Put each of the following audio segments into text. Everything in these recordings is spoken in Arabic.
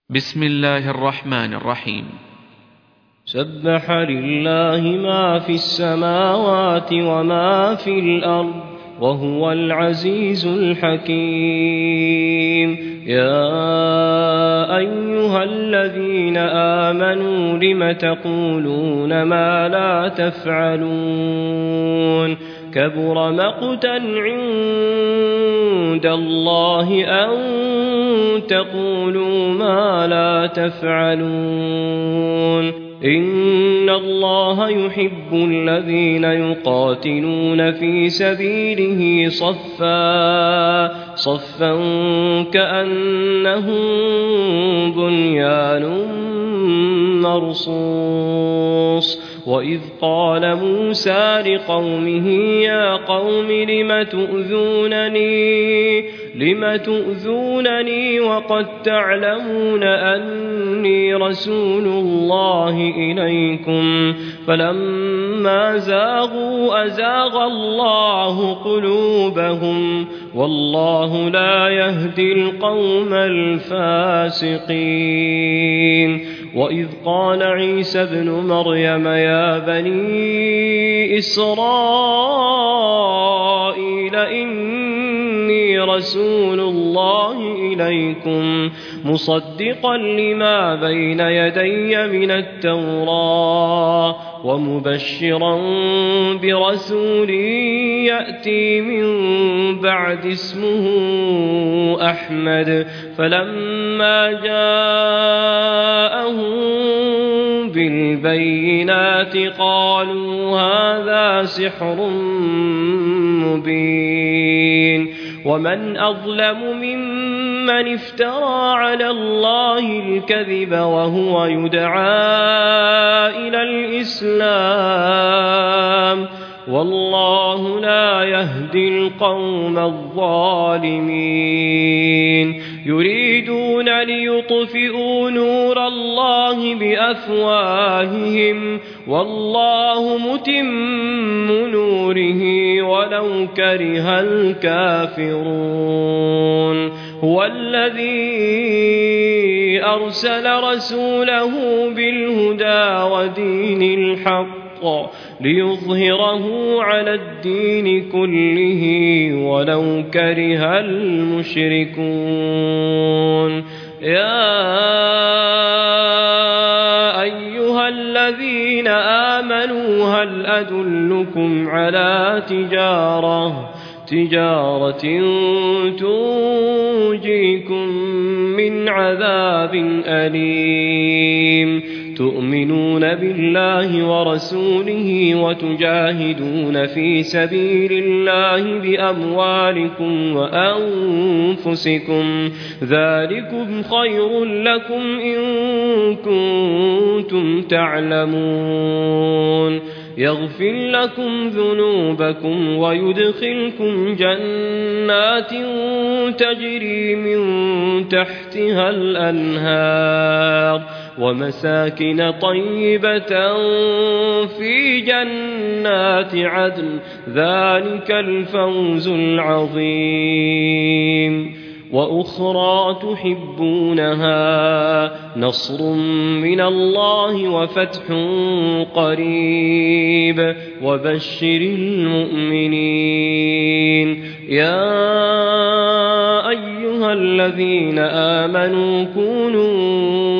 بسم الله الرحمن الرحيم. سبح لله ما في السماوات وما في الأرض وهو العزيز الحكيم. يا أيها الذين آمنوا لم تقولون ما لا تفعلون كبر مقتا عند الله أن تقولوا ما لا تفعلون. إن الله يحب الذين يقاتلون في سبيله صفا كأنهم بنيان مرصوص. وإذ قال موسى لقومه يا قوم لم تؤذونني وقد تعلمون أني رسول الله إليكم فلما زاغوا أزاغ الله قلوبهم والله لا يهدي القوم الفاسقين. وإذ قال عيسى ابن مريم يا بني إسرائيل إني رسول الله إليكم مصدقا لما بين يدي من التوراة ومبشرا برسول يأتي من بعد اسمه أحمد. فلما جاءهم بالبينات قالوا هذا سحر مبين. ومن أظلم ممن افترى على الله الكذب وهو يدعى إلى الإسلام والله لا يهدي القوم الظالمين. يريدون ليطفئوا نور الله بأفواههم والله متم نوره ولو كره الكافرون. هو الذي أرسل رسوله بالهدى ودين الحق ليظهره على الدين كله ولو كره المشركون. يا أيها الذين آمنوا هل أدلكم على تجارة تنجيكم من عذاب أليم تؤمنون بالله ورسوله وتجاهدون في سبيل الله بأموالكم وأنفسكم ذلكم خير لكم إن كنتم تعلمون. يغفر لكم ذنوبكم ويدخلكم جنات تجري من تحتها الأنهار ومساكن طيبة في جنات عدن ذلك الفوز العظيم. وأخرى تحبونها نصر من الله وفتح قريب وبشر المؤمنين. يا أيها الذين آمنوا كونوا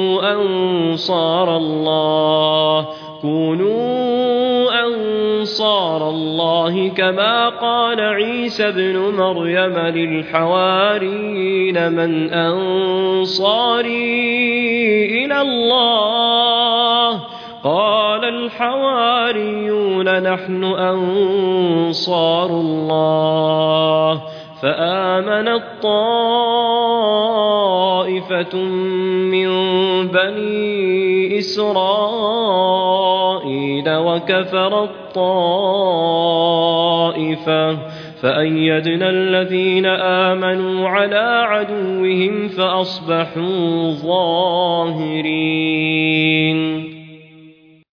أنصار الله كما قال عيسى ابن مريم للحواريين من أنصاري إلى الله قال الحواريون نحن أنصار الله. فآمنت طائفة من بني إسرائيل وكفرت طائفة فأيدنا الذين آمنوا على عدوهم فأصبحوا ظاهرين.